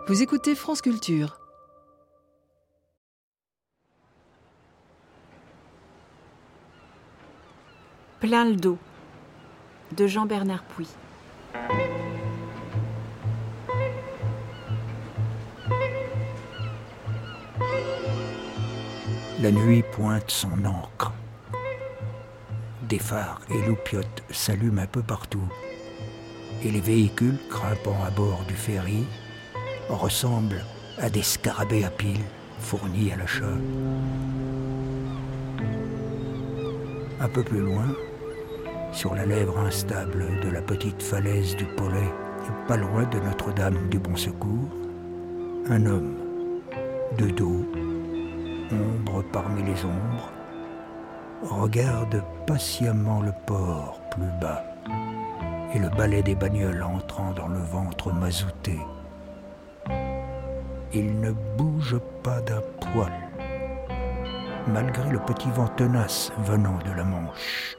Vous écoutez France Culture. Plein le dos, de Jean-Bernard Puy. La nuit pointe son encre. Des phares et loupiottes s'allument un peu partout. Et les véhicules grimpant à bord du ferry ressemblent à des scarabées à piles fournis à l'achat. Un peu plus loin, sur la lèvre instable de la petite falaise du Pollet, pas loin de Notre-Dame du Bon Secours, un homme, de dos, ombre parmi les ombres, regarde patiemment le port plus bas et le balai des bagnoles entrant dans le ventre mazouté. Il ne bouge pas d'un poil, malgré le petit vent tenace venant de la Manche.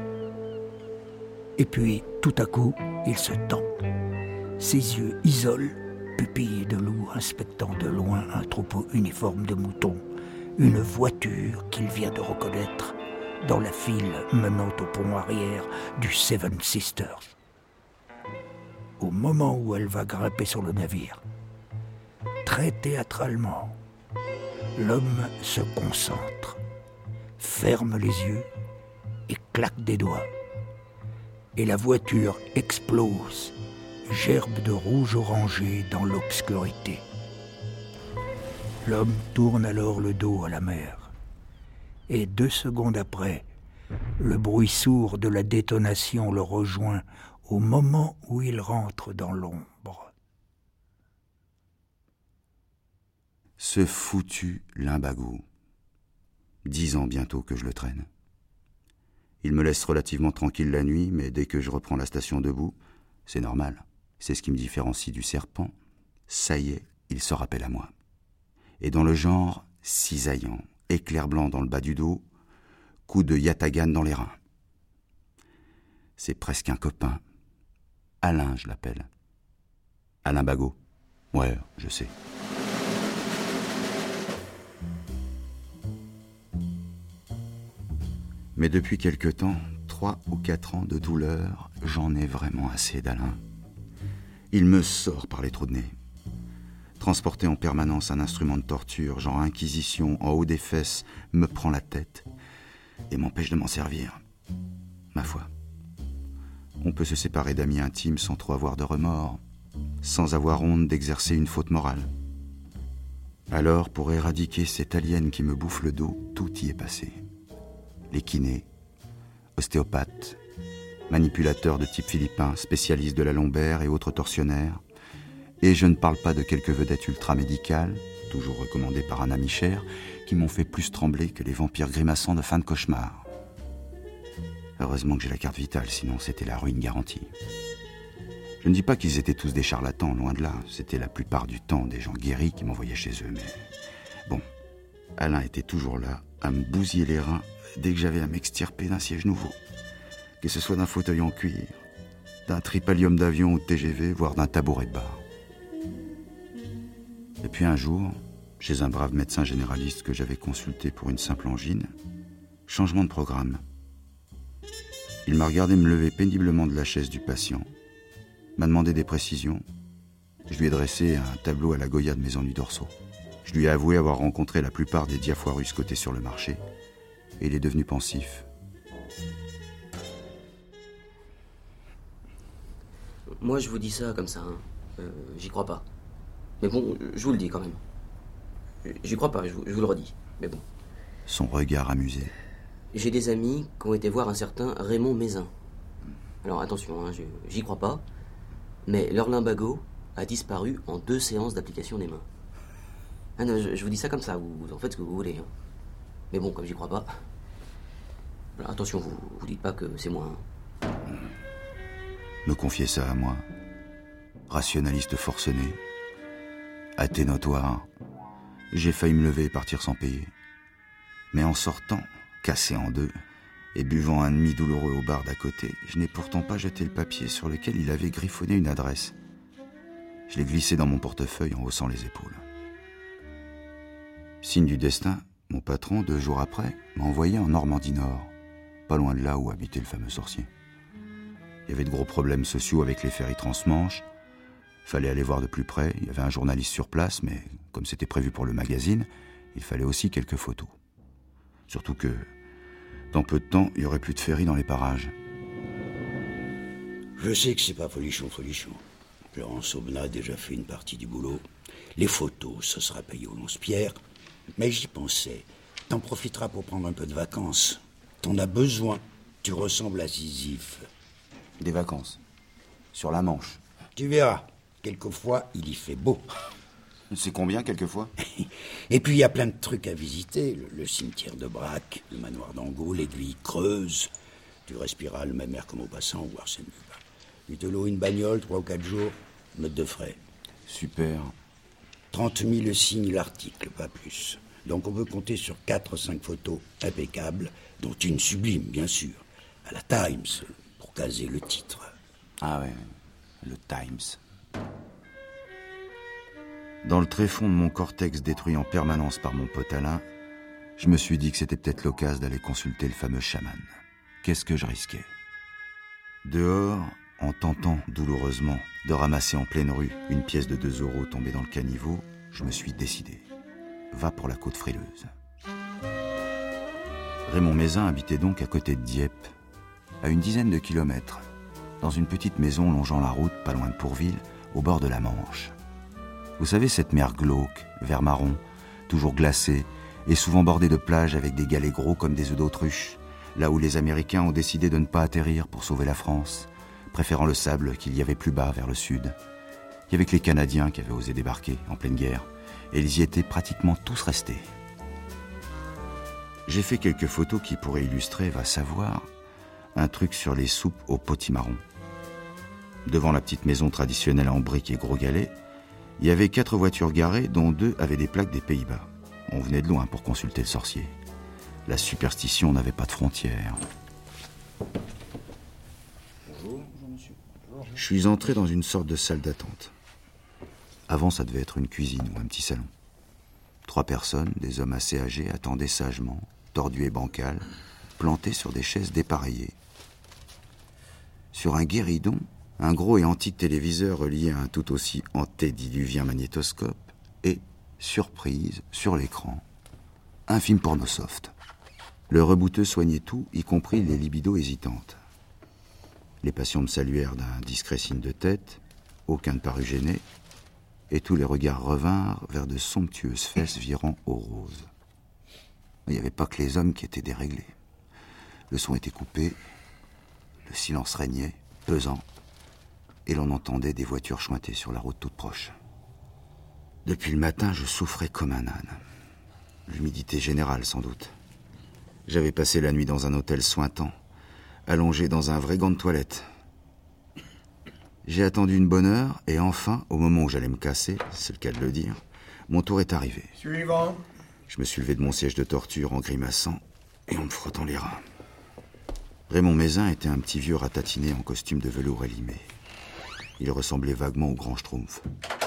Et puis, tout à coup, il se tend. Ses yeux isolent, pupilles de loup inspectant de loin un troupeau uniforme de moutons, une voiture qu'il vient de reconnaître dans la file menant au pont arrière du Seven Sisters. Au moment où elle va grimper sur le navire, très théâtralement, l'homme se concentre, ferme les yeux et claque des doigts. Et la voiture explose, gerbe de rouge orangé dans l'obscurité. L'homme tourne alors le dos à la mer. Et 2 secondes après, le bruit sourd de la détonation le rejoint au moment où il rentre dans l'ombre. Ce foutu limbago. 10 ans bientôt que je le traîne. Il me laisse relativement tranquille la nuit, mais dès que je reprends la station debout, c'est normal. C'est ce qui me différencie du serpent. Ça y est, il se rappelle à moi. Et dans le genre cisaillant, éclair blanc dans le bas du dos, coup de yatagan dans les reins. C'est presque un copain. Alain, je l'appelle. Alain Bagot. Ouais, je sais. Mais depuis quelque temps, 3 ou 4 ans de douleur, j'en ai vraiment assez d'Alain. Il me sort par les trous de nez. Transporter en permanence un instrument de torture, genre inquisition, en haut des fesses, me prend la tête et m'empêche de m'en servir. Ma foi, on peut se séparer d'amis intimes sans trop avoir de remords, sans avoir honte d'exercer une faute morale. Alors, pour éradiquer cette alien qui me bouffe le dos, tout y est passé. Les kinés, ostéopathes, manipulateurs de type philippin, spécialistes de la lombaire et autres tortionnaires. Et je ne parle pas de quelques vedettes ultramédicales, toujours recommandées par un ami cher, qui m'ont fait plus trembler que les vampires grimaçants de fin de cauchemar. Heureusement que j'ai la carte vitale, sinon c'était la ruine garantie. Je ne dis pas qu'ils étaient tous des charlatans, loin de là. C'était la plupart du temps des gens guéris qui m'envoyaient chez eux, mais... Bon, Alain était toujours là, à me bousiller les reins dès que j'avais à m'extirper d'un siège nouveau. Que ce soit d'un fauteuil en cuir, d'un tripalium d'avion ou de TGV, voire d'un tabouret de bar. Et puis un jour, chez un brave médecin généraliste que j'avais consulté pour une simple angine, changement de programme. Il m'a regardé me lever péniblement de la chaise du patient, m'a demandé des précisions. Je lui ai dressé un tableau à la Goya de mes ennuis dorsaux. Je lui ai avoué avoir rencontré la plupart des diafoirus cotés sur le marché, et il est devenu pensif. Moi, je vous dis ça comme ça, hein. J'y crois pas. Mais bon, je vous le dis quand même. J'y crois pas, je vous le redis. Mais bon. Son regard amusé. J'ai des amis qui ont été voir un certain Raymond Mézin. Alors attention, hein, j'y crois pas. Mais leur limbago a disparu en 2 séances d'application des mains. Ah non, je vous dis ça comme ça, vous en faites ce que vous voulez. Hein. Mais bon, comme j'y crois pas... Alors, attention, vous dites pas que c'est moi. Hein. Me confier ça à moi. Rationaliste forcené. Athée notoire. J'ai failli me lever et partir sans payer. Mais en sortant, cassé en 2, et buvant un demi douloureux au bar d'à côté, je n'ai pourtant pas jeté le papier sur lequel il avait griffonné une adresse. Je l'ai glissé dans mon portefeuille en haussant les épaules. Signe du destin, mon patron, 2 jours après, m'a envoyé en Normandie Nord, pas loin de là où habitait le fameux sorcier. Il y avait de gros problèmes sociaux avec les ferries transmanche. Fallait aller voir de plus près. Il y avait un journaliste sur place, mais comme c'était prévu pour le magazine, il fallait aussi quelques photos. Surtout que, dans peu de temps, il n'y aurait plus de ferry dans les parages. Je sais que c'est pas folichon. Laurence Aubenas a déjà fait une partie du boulot. Les photos, ce sera payé au lance-pierre. Mais j'y pensais. T'en profiteras pour prendre un peu de vacances. T'en as besoin. Tu ressembles à Sisyphe. Des vacances. Sur la Manche. Tu verras. Quelquefois, il y fait beau. C'est combien, quelquefois? Et puis, il y a plein de trucs à visiter. Le cimetière de Braque, le manoir d'Angot, l'aiguille Creuse. Tu respireras le même air comme au passant, ou Arsène Lupin. Tu te loues une bagnole, 3 ou 4 jours, note de frais. Super. 30 000 signes l'article, pas plus. Donc on peut compter sur 4 ou 5 photos impeccables, dont une sublime, bien sûr, à la Times, pour caser le titre. Ah ouais, le Times. Dans le tréfonds de mon cortex détruit en permanence par mon pote Alain, je me suis dit que c'était peut-être l'occasion d'aller consulter le fameux chaman. Qu'est-ce que je risquais? Dehors, en tentant douloureusement de ramasser en pleine rue une pièce de 2 € tombée dans le caniveau, je me suis décidé. Va pour la côte frileuse. Raymond Mézin habitait donc à côté de Dieppe, à une dizaine de kilomètres, dans une petite maison longeant la route, pas loin de Pourville, au bord de la Manche. Vous savez, cette mer glauque, vert marron, toujours glacée, et souvent bordée de plages avec des galets gros comme des œufs d'autruche, là où les Américains ont décidé de ne pas atterrir pour sauver la France, préférant le sable qu'il y avait plus bas vers le sud. Il y avait que les Canadiens qui avaient osé débarquer en pleine guerre, et ils y étaient pratiquement tous restés. J'ai fait quelques photos qui pourraient illustrer, va savoir, un truc sur les soupes au potimarron. Devant la petite maison traditionnelle en briques et gros galets, il y avait 4 voitures garées, dont 2 avaient des plaques des Pays-Bas. On venait de loin pour consulter le sorcier. La superstition n'avait pas de frontières. Bonjour, monsieur. Je suis entré dans une sorte de salle d'attente. Avant, ça devait être une cuisine ou un petit salon. 3 personnes, des hommes assez âgés, attendaient sagement, tordus et bancals, plantés sur des chaises dépareillées. Sur un guéridon, un gros et antique téléviseur relié à un tout aussi antédiluvien magnétoscope et, surprise, sur l'écran, un film porno soft. Le rebouteux soignait tout, y compris les libidos hésitantes. Les patients me saluèrent d'un discret signe de tête, aucun ne parut gêné, et tous les regards revinrent vers de somptueuses fesses virant au rose. Il n'y avait pas que les hommes qui étaient déréglés. Le son était coupé, le silence régnait, pesant, et l'on entendait des voitures chointer sur la route toute proche. Depuis le matin, je souffrais comme un âne. L'humidité générale, sans doute. J'avais passé la nuit dans un hôtel suintant, allongé dans un vrai gant de toilette. J'ai attendu une bonne heure, et enfin, au moment où j'allais me casser, c'est le cas de le dire, mon tour est arrivé. Suivant. Je me suis levé de mon siège de torture en grimaçant et en me frottant les reins. Raymond Mézin était un petit vieux ratatiné en costume de velours élimé. Il ressemblait vaguement au grand Schtroumpf.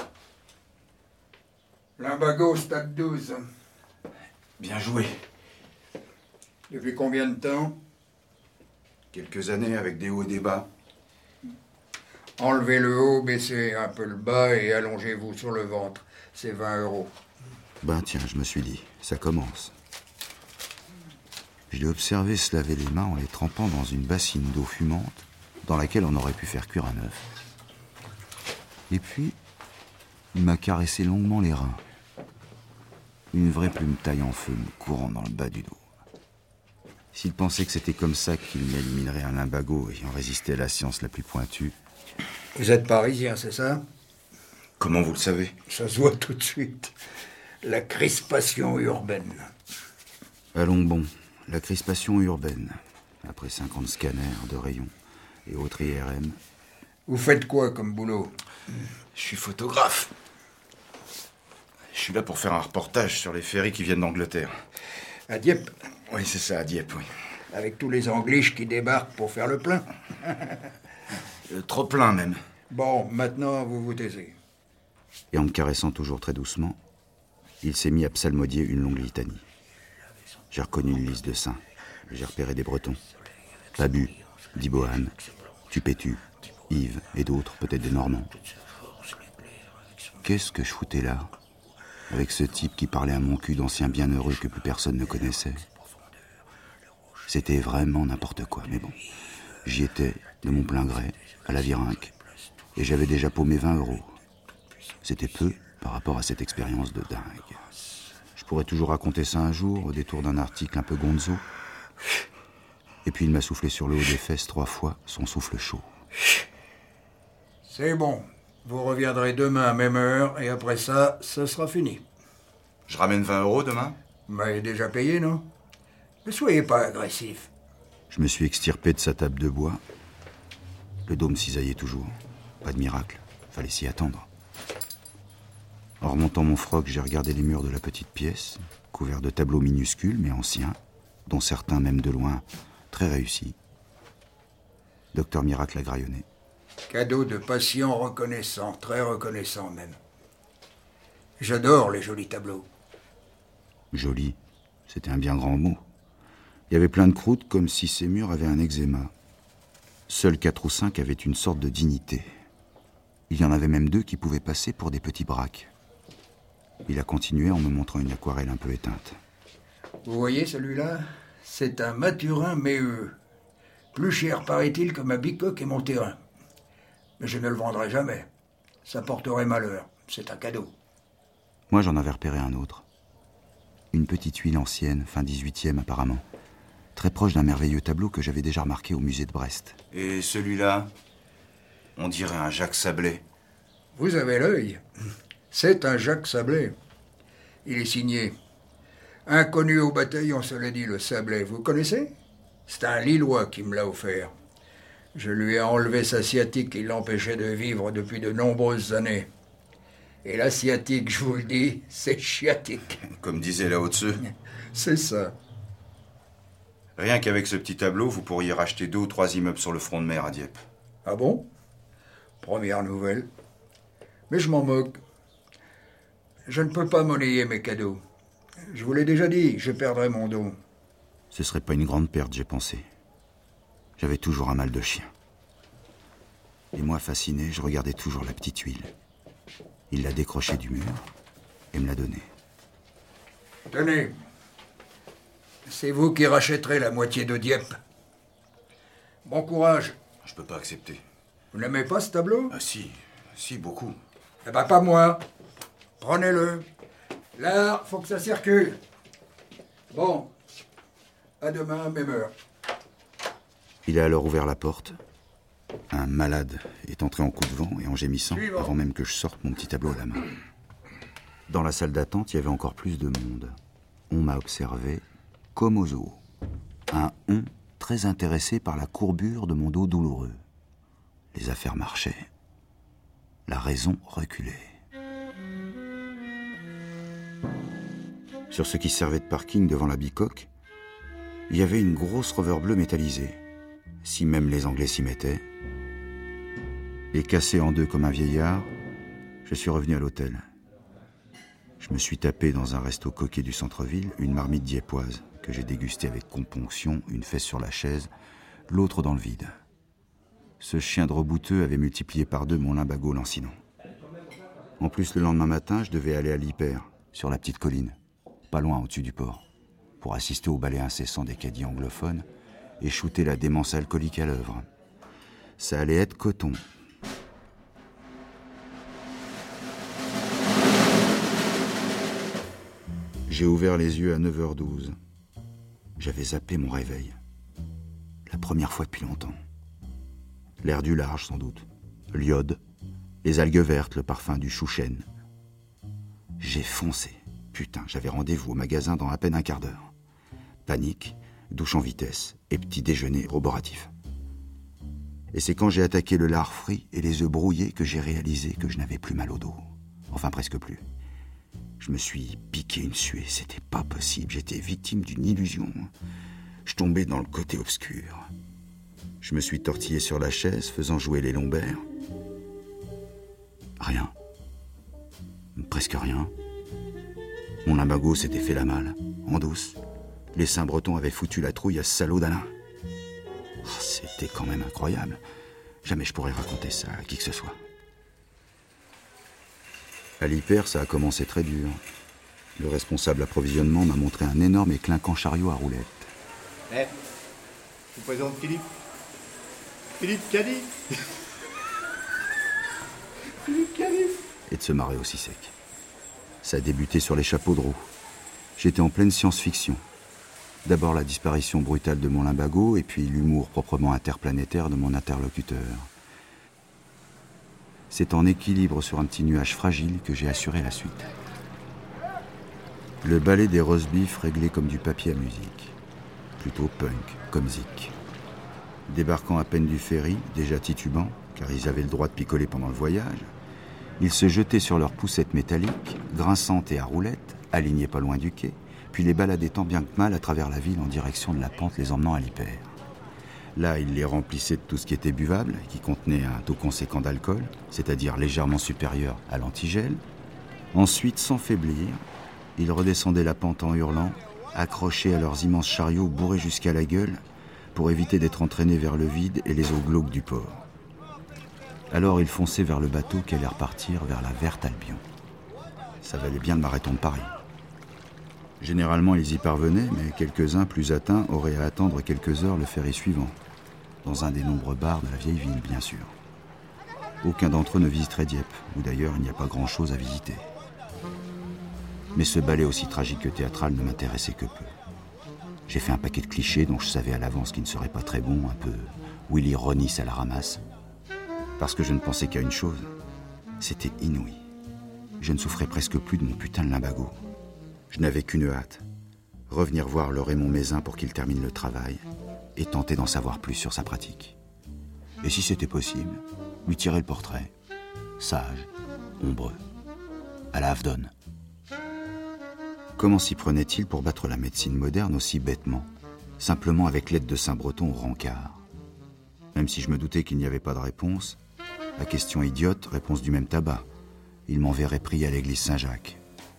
Limbago, stade 12. Bien joué. Depuis combien de temps? Quelques années avec des hauts et des bas. Enlevez le haut, baissez un peu le bas et allongez-vous sur le ventre. C'est 20 €. Ben tiens, je me suis dit, ça commence. Je l'ai observé se laver les mains en les trempant dans une bassine d'eau fumante dans laquelle on aurait pu faire cuire un œuf. Et puis, il m'a caressé longuement les reins. Une vraie plume taille en feu me courant dans le bas du dos. S'il pensait que c'était comme ça qu'il m'éliminerait un limbago ayant résisté à la science la plus pointue... Vous êtes parisien, c'est ça? Comment vous le savez? Ça se voit tout de suite. La crispation urbaine. Allons bon, la crispation urbaine. Après 50 scanners de rayons et autres IRM... Vous faites quoi comme boulot? Je suis photographe. Je suis là pour faire un reportage sur les ferries qui viennent d'Angleterre. À Dieppe? Oui, c'est ça, à Dieppe, oui. Avec tous les Angliches qui débarquent pour faire le plein? Trop plein, même. Bon, maintenant, vous vous taisez. Et en me caressant toujours très doucement, il s'est mis à psalmodier une longue litanie. J'ai reconnu une liste de saints. J'ai repéré des Bretons. Pabu, dit Bohane, Tupétu, Yves et d'autres, peut-être des Normands. Qu'est-ce que je foutais là, avec ce type qui parlait à mon cul d'ancien bienheureux que plus personne ne connaissait? C'était vraiment n'importe quoi, mais bon. J'y étais, de mon plein gré, à la Virinque, et j'avais déjà paumé 20 €. C'était peu par rapport à cette expérience de dingue. Je pourrais toujours raconter ça un jour, au détour d'un article un peu gonzo. Et puis il m'a soufflé sur le haut des fesses 3 fois, son souffle chaud. C'est bon. Vous reviendrez demain à même heure, et après ça, ce sera fini. Je ramène 20 € demain? Vous m'avez déjà payé, non? Ne soyez pas agressif. Je me suis extirpé de sa table de bois. Le dôme cisaillait toujours. Pas de miracle. Fallait s'y attendre. En remontant mon froc, j'ai regardé les murs de la petite pièce, couverts de tableaux minuscules mais anciens, dont certains, même de loin, très réussis. Docteur Miracle a graillonné. Cadeau de patient reconnaissant, très reconnaissant même. J'adore les jolis tableaux. Joli, c'était un bien grand mot. Il y avait plein de croûtes comme si ces murs avaient un eczéma. Seuls 4 ou 5 avaient une sorte de dignité. Il y en avait même 2 qui pouvaient passer pour des petits braques. Il a continué en me montrant une aquarelle un peu éteinte. Vous voyez celui-là? C'est un Maturin méheux. Plus cher, paraît-il, que ma bicoque et mon terrain. Mais je ne le vendrai jamais. Ça porterait malheur. C'est un cadeau. Moi, j'en avais repéré un autre. Une petite huile ancienne, fin 18e apparemment. Très proche d'un merveilleux tableau que j'avais déjà remarqué au musée de Brest. Et celui-là, on dirait un Jacques Sablé. Vous avez l'œil. C'est un Jacques Sablé. Il est signé. Inconnu au bataillon, cela dit, le Sablé. Vous connaissez? C'est un Lillois qui me l'a offert. Je lui ai enlevé sa sciatique qui l'empêchait de vivre depuis de nombreuses années. Et la sciatique, je vous le dis, c'est chiatique. Comme disait Lao Tzu. C'est ça. Rien qu'avec ce petit tableau, vous pourriez racheter 2 ou 3 immeubles sur le front de mer à Dieppe. Ah bon? Première nouvelle. Mais je m'en moque. Je ne peux pas monnayer mes cadeaux. Je vous l'ai déjà dit, je perdrai mon dos. Ce serait pas une grande perte, j'ai pensé. J'avais toujours un mal de chien. Et moi, fasciné, je regardais toujours la petite huile. Il l'a décrochée du mur et me l'a donnée. Tenez. C'est vous qui rachèterez la moitié de Dieppe. Bon courage. Je peux pas accepter. Vous n'aimez pas ce tableau? Ah si, beaucoup. Eh ben pas moi. Prenez-le. Là, faut que ça circule. Bon. À demain, même heure. Il a alors ouvert la porte. Un malade est entré en coup de vent et en gémissant, avant même que je sorte mon petit tableau à la main. Dans la salle d'attente, il y avait encore plus de monde. On m'a observé comme au zoo. Un on très intéressé par la courbure de mon dos douloureux. Les affaires marchaient. La raison reculait. Sur ce qui servait de parking devant la bicoque, il y avait une grosse rover bleue métallisée, si même les Anglais s'y mettaient. Et cassé en 2 comme un vieillard, je suis revenu à l'hôtel. Je me suis tapé dans un resto coquet du centre-ville une marmite dieppoise que j'ai dégustée avec componction, une fesse sur la chaise, l'autre dans le vide. Ce chien de rebouteux avait multiplié par 2 mon limbago lancinant. En plus, le lendemain matin, je devais aller à l'Hyper, sur la petite colline, pas loin au-dessus du port, pour assister au ballet incessant des caddies anglophones et shooter la démence alcoolique à l'œuvre. Ça allait être coton. J'ai ouvert les yeux à 9h12. J'avais zappé mon réveil. La première fois depuis longtemps. L'air du large, sans doute. L'iode, les algues vertes, le parfum du chou-chêne. J'ai foncé. Putain, j'avais rendez-vous au magasin dans à peine un quart d'heure. Panique, douche en vitesse et petit déjeuner roboratif. Et c'est quand j'ai attaqué le lard frit et les œufs brouillés que j'ai réalisé que je n'avais plus mal au dos. Enfin, presque plus. Je me suis piqué une suée, c'était pas possible, j'étais victime d'une illusion. Je tombais dans le côté obscur. Je me suis tortillé sur la chaise, faisant jouer les lombaires. Rien. presque rien. Mon limbago s'était fait la malle, en douce. Les Saint-Bretons avaient foutu la trouille à ce salaud d'Alain. Oh, c'était quand même incroyable. Jamais je pourrais raconter ça à qui que ce soit. À l'hyper, ça a commencé très dur. Le responsable approvisionnement m'a montré un énorme et clinquant chariot à roulettes. Je vous présente Philippe. Philippe Caddy. Philippe Caddy. Et de se marrer aussi sec. Ça a débuté sur les chapeaux de roue. J'étais en pleine science-fiction. D'abord la disparition brutale de mon limbago, et puis l'humour proprement interplanétaire de mon interlocuteur. C'est en équilibre sur un petit nuage fragile que j'ai assuré la suite. Le ballet des roast beef réglé comme du papier à musique. Plutôt punk, comme Zik. Débarquant à peine du ferry, déjà titubants, car ils avaient le droit de picoler pendant le voyage, ils se jetaient sur leurs poussettes métalliques, grinçantes et à roulettes, alignées pas loin du quai, puis les baladaient tant bien que mal à travers la ville en direction de la pente les emmenant à l'hyper. Là, ils les remplissaient de tout ce qui était buvable, qui contenait un taux conséquent d'alcool, c'est-à-dire légèrement supérieur à l'antigel. Ensuite, sans faiblir, ils redescendaient la pente en hurlant, accrochés à leurs immenses chariots bourrés jusqu'à la gueule, pour éviter d'être entraînés vers le vide et les eaux glauques du port. Alors ils fonçaient vers le bateau qui allait repartir vers la Verte Albion. Ça valait bien le marathon de Paris. Généralement ils y parvenaient, mais quelques-uns plus atteints auraient à attendre quelques heures le ferry suivant, dans un des nombreux bars de la vieille ville, bien sûr. Aucun d'entre eux ne visiterait Dieppe, où d'ailleurs il n'y a pas grand-chose à visiter. Mais ce ballet aussi tragique que théâtral ne m'intéressait que peu. J'ai fait un paquet de clichés dont je savais à l'avance qu'ils ne seraient pas très bons, un peu Willy Ronis à la ramasse. Parce que je ne pensais qu'à une chose, c'était inouï. Je ne souffrais presque plus de mon putain de limbago. Je n'avais qu'une hâte, revenir voir le Raymond Mézin pour qu'il termine le travail et tenter d'en savoir plus sur sa pratique. Et si c'était possible, lui tirer le portrait, sage, ombreux, à la Havdon. Comment s'y prenait-il pour battre la médecine moderne aussi bêtement, simplement avec l'aide de Saint-Breton au rencard? Même si je me doutais qu'il n'y avait pas de réponse, la question idiote, réponse du même tabac. Il m'enverrait prier à l'église Saint-Jacques.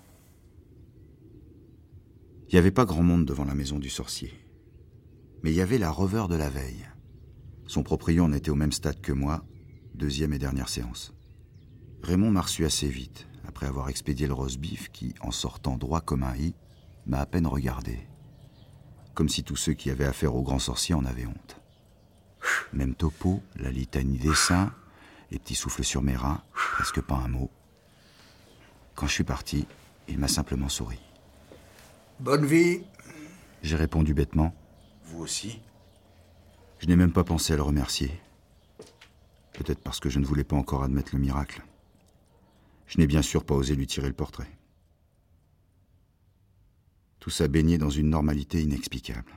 Il n'y avait pas grand monde devant la maison du sorcier. Mais il y avait la reveur de la veille. Son proprio en était au même stade que moi, deuxième et dernière séance. Raymond m'a reçu assez vite, après avoir expédié le roast beef qui, en sortant droit comme un i, m'a à peine regardé. Comme si tous ceux qui avaient affaire au grand sorcier en avaient honte. Même topo, la litanie des saints, les petits souffles sur mes reins, presque pas un mot. Quand je suis parti, il m'a simplement souri. Bonne vie. J'ai répondu bêtement. Vous aussi? Je n'ai même pas pensé à le remercier. Peut-être parce que je ne voulais pas encore admettre le miracle. Je n'ai bien sûr pas osé lui tirer le portrait. Tout ça baignait dans une normalité inexplicable.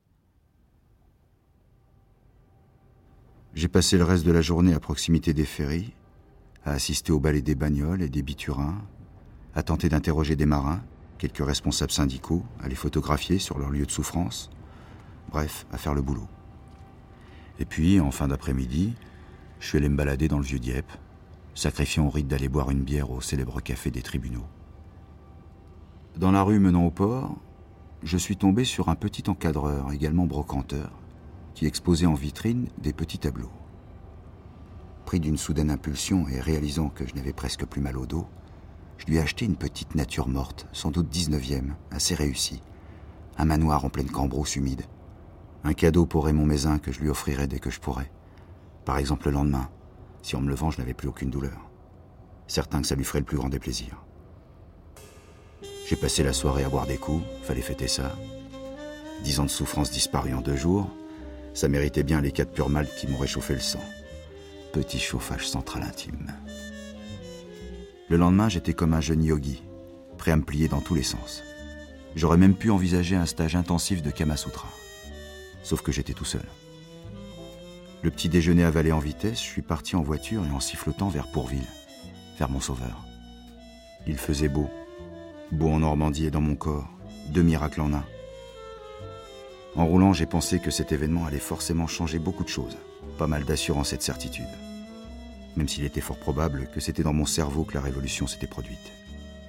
J'ai passé le reste de la journée à proximité des ferries, à assister au ballet des bagnoles et des biturins, à tenter d'interroger des marins, quelques responsables syndicaux, à les photographier sur leur lieu de souffrance, bref, à faire le boulot. Et puis, en fin d'après-midi, je suis allé me balader dans le vieux Dieppe, sacrifiant au rite d'aller boire une bière au célèbre café des tribunaux. Dans la rue menant au port, je suis tombé sur un petit encadreur, également brocanteur, qui exposait en vitrine des petits tableaux. Pris d'une soudaine impulsion et réalisant que je n'avais presque plus mal au dos, je lui ai acheté une petite nature morte, sans doute 19e, assez réussie. Un manoir en pleine Cambrousse humide. Un cadeau pour Raymond Mézin que je lui offrirai dès que je pourrai. Par exemple le lendemain, si en me levant je n'avais plus aucune douleur. Certain que ça lui ferait le plus grand des plaisirs. J'ai passé la soirée à boire des coups, fallait fêter ça. 10 ans de souffrance disparus en 2 jours, ça méritait bien les 4 purs malt qui m'ont réchauffé le sang. Petit chauffage central intime. Le lendemain, j'étais comme un jeune yogi, prêt à me plier dans tous les sens. J'aurais même pu envisager un stage intensif de Kama Sutra. Sauf que j'étais tout seul. Le petit déjeuner avalé en vitesse, je suis parti en voiture et en sifflotant vers Pourville, vers mon sauveur. Il faisait beau. Beau en Normandie et dans mon corps. 2 miracles en un. En roulant, j'ai pensé que cet événement allait forcément changer beaucoup de choses. Pas mal d'assurance et de certitude. Même s'il était fort probable que c'était dans mon cerveau que la révolution s'était produite.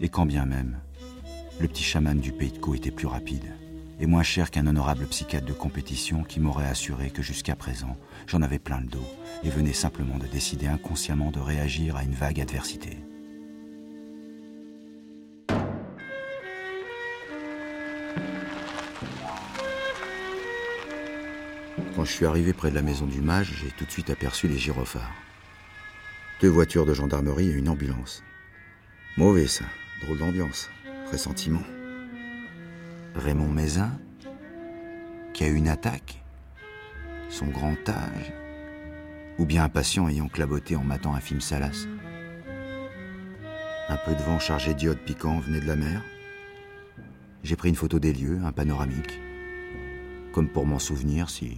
Et quand bien même, le petit chaman du Pays de Caux était plus rapide et moins cher qu'un honorable psychiatre de compétition qui m'aurait assuré que jusqu'à présent, j'en avais plein le dos et venais simplement de décider inconsciemment de réagir à une vague adversité. Quand je suis arrivé près de la maison du mage, j'ai tout de suite aperçu les gyrophares. 2 voitures de gendarmerie et une ambulance. Mauvais ça, drôle d'ambiance, pressentiment. Raymond Mézin, qui a eu une attaque, son grand âge, ou bien un patient ayant claboté en matant un film salace. Un peu de vent chargé d'iodes piquants venait de la mer. J'ai pris une photo des lieux, un panoramique, comme pour m'en souvenir si...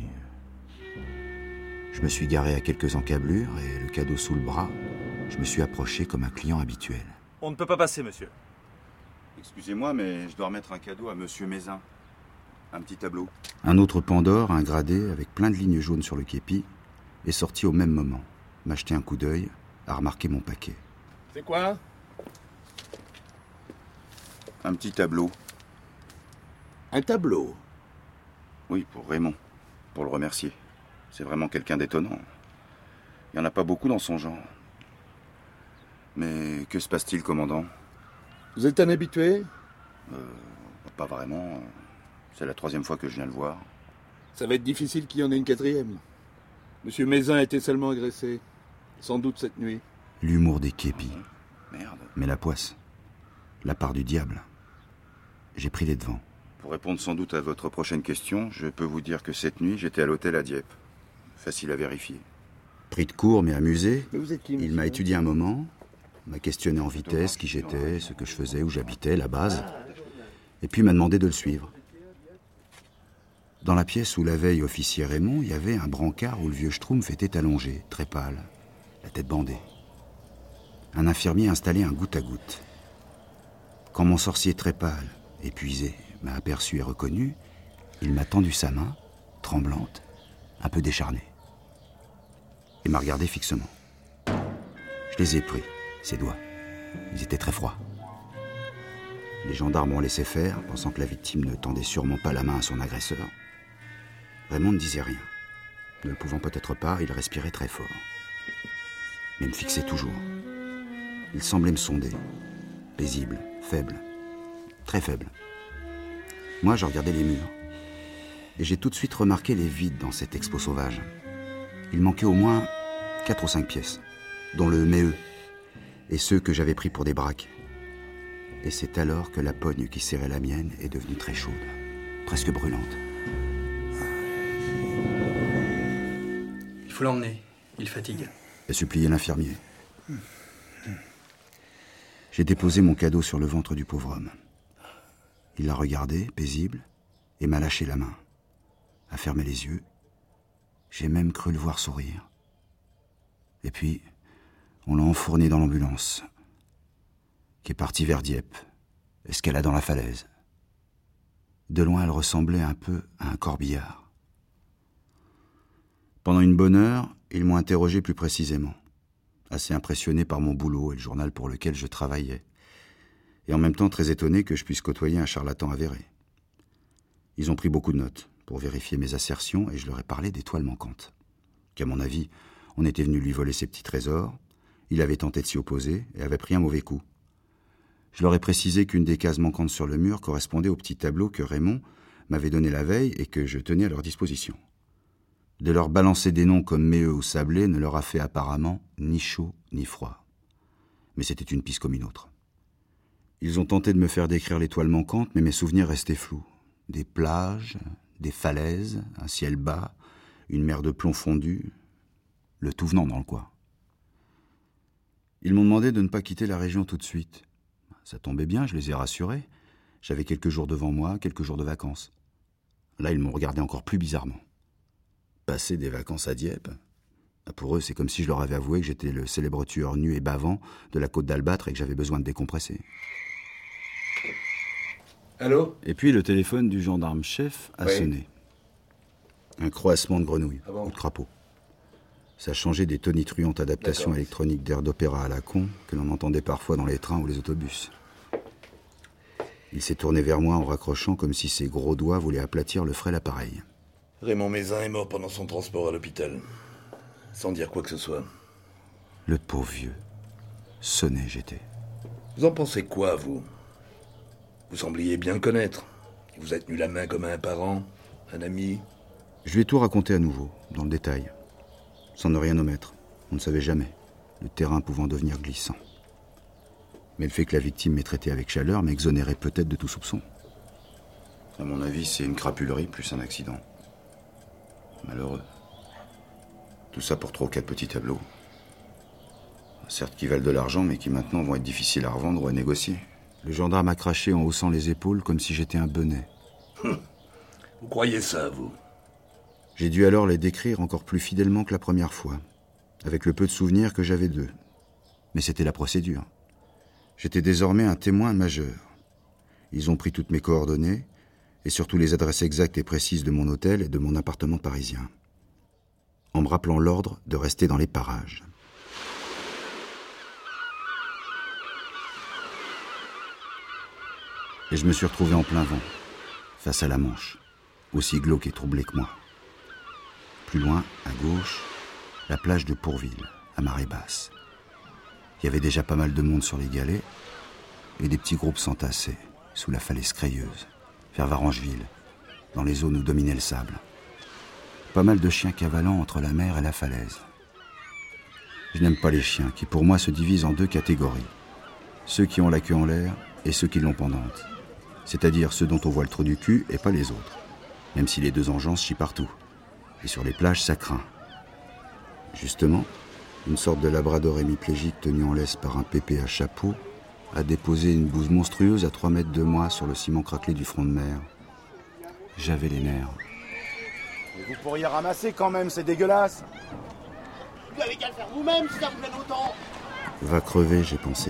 Je me suis garé à quelques encablures et, le cadeau sous le bras, je me suis approché comme un client habituel. On ne peut pas passer, monsieur. Excusez-moi, mais je dois remettre un cadeau à monsieur Mézin. Un petit tableau. Un autre Pandore, un gradé, avec plein de lignes jaunes sur le képi, est sorti au même moment, m'a jeté un coup d'œil, a remarqué mon paquet. C'est quoi? Un petit tableau. Un tableau? Oui, pour Raymond. Pour le remercier. C'est vraiment quelqu'un d'étonnant. Il n'y en a pas beaucoup dans son genre. Mais que se passe-t-il, commandant? Vous êtes un habitué? Pas vraiment. C'est la 3e fois que je viens le voir. Ça va être difficile qu'il y en ait une 4e. Monsieur Mézin a été seulement agressé. Sans doute cette nuit. L'humour des képis. Merde. Mais la poisse. La part du diable. J'ai pris les devants. Pour répondre sans doute à votre prochaine question, je peux vous dire que cette nuit, j'étais à l'hôtel à Dieppe. Facile à vérifier. Pris de court mais amusé, Mais vous êtes qui, il m'a étudié un moment, m'a questionné en vitesse qui j'étais, ce que je faisais, où j'habitais, la base, et puis m'a demandé de le suivre. Dans la pièce où la veille officier Raymond, il y avait un brancard où le vieux Schtroumpf était allongé, très pâle, la tête bandée. Un infirmier installait un goutte à goutte. Quand mon sorcier très pâle, épuisé, m'a aperçu et reconnu, il m'a tendu sa main, tremblante, un peu décharnée, et m'a regardé fixement. Je les ai pris, ses doigts. Ils étaient très froids. Les gendarmes ont laissé faire, pensant que la victime ne tendait sûrement pas la main à son agresseur. Raymond ne disait rien. Ne le pouvant peut-être pas, il respirait très fort. Mais me fixait toujours. Il semblait me sonder. Paisible, faible, très faible. Moi, je regardais les murs. Et j'ai tout de suite remarqué les vides dans cet expo sauvage. Il manquait au moins 4 ou 5 pièces, dont le méheux, et ceux que j'avais pris pour des braques. Et c'est alors que la pogne qui serrait la mienne est devenue très chaude, presque brûlante. Il faut l'emmener, il fatigue. Et supplié l'infirmier. J'ai déposé mon cadeau sur le ventre du pauvre homme. Il l'a regardé, paisible, et m'a lâché la main, a fermé les yeux. J'ai même cru le voir sourire. Et puis, on l'a enfourné dans l'ambulance, qui est partie vers Dieppe, escaladant la falaise. De loin, elle ressemblait un peu à un corbillard. Pendant une bonne heure, ils m'ont interrogé plus précisément, assez impressionné par mon boulot et le journal pour lequel je travaillais, et en même temps très étonné que je puisse côtoyer un charlatan avéré. Ils ont pris beaucoup de notes pour vérifier mes assertions et je leur ai parlé d'étoiles manquantes. Qu'à mon avis, on était venu lui voler ses petits trésors, il avait tenté de s'y opposer et avait pris un mauvais coup. Je leur ai précisé qu'une des cases manquantes sur le mur correspondait au petit tableau que Raymond m'avait donné la veille et que je tenais à leur disposition. De leur balancer des noms comme Méheux ou Sablé ne leur a fait apparemment ni chaud ni froid. Mais c'était une piste comme une autre. Ils ont tenté de me faire décrire l'étoile manquante, mais mes souvenirs restaient flous. Des plages, des falaises, un ciel bas, une mer de plomb fondu, le tout venant dans le coin. Ils m'ont demandé de ne pas quitter la région tout de suite. Ça tombait bien, je les ai rassurés. J'avais quelques jours devant moi, quelques jours de vacances. Là, ils m'ont regardé encore plus bizarrement. Passer des vacances à Dieppe? Pour eux, c'est comme si je leur avais avoué que j'étais le célèbre tueur nu et bavant de la côte d'Albâtre et que j'avais besoin de décompresser. Allô? Et puis le téléphone du gendarme-chef a sonné. Un croassement de grenouille ou de crapaud. Ça changeait des tonitruantes adaptations électroniques d'air d'opéra à la con que l'on entendait parfois dans les trains ou les autobus. Il s'est tourné vers moi en raccrochant comme si ses gros doigts voulaient aplatir le frêle appareil. Raymond Mézin est mort pendant son transport à l'hôpital. Sans dire quoi que ce soit. Le pauvre vieux. Sonné j'étais. Vous en pensez quoi, vous? Vous sembliez bien le connaître. Il vous a tenu la main comme un parent, un ami. Je lui ai tout raconté à nouveau, dans le détail. Sans ne rien omettre. On ne savait jamais. Le terrain pouvant devenir glissant. Mais le fait que la victime m'ait traité avec chaleur m'exonérait peut-être de tout soupçon. À mon avis, c'est une crapulerie plus un accident. Malheureux. Tout ça pour 3 ou 4 petits tableaux. Certes qui valent de l'argent, mais qui maintenant vont être difficiles à revendre ou à négocier. Le gendarme a craché en haussant les épaules comme si j'étais un benet. Vous croyez ça, vous? J'ai dû alors les décrire encore plus fidèlement que la première fois, avec le peu de souvenirs que j'avais d'eux. Mais c'était la procédure. J'étais désormais un témoin majeur. Ils ont pris toutes mes coordonnées, et surtout les adresses exactes et précises de mon hôtel et de mon appartement parisien, en me rappelant l'ordre de rester dans les parages. Et je me suis retrouvé en plein vent, face à la Manche, aussi glauque et troublée que moi. Plus loin, à gauche, la plage de Pourville, à marée basse. Il y avait déjà pas mal de monde sur les galets, et des petits groupes s'entassaient, sous la falaise crayeuse, vers Varangeville, dans les zones où dominait le sable. Pas mal de chiens cavalant entre la mer et la falaise. Je n'aime pas les chiens, qui pour moi se divisent en 2 catégories. Ceux qui ont la queue en l'air et ceux qui l'ont pendante. C'est-à-dire ceux dont on voit le trou du cul et pas les autres. Même si les 2 engeance chient partout. Et sur les plages, ça craint. Justement, une sorte de labrador hémiplégique tenu en laisse par un pépé à chapeau a déposé une bouse monstrueuse à 3 mètres de moi sur le ciment craquelé du front de mer. J'avais les nerfs. Mais vous pourriez ramasser quand même, c'est dégueulasse. Vous avez qu'à le faire vous-même si ça vous plaît autant. Va crever, j'ai pensé.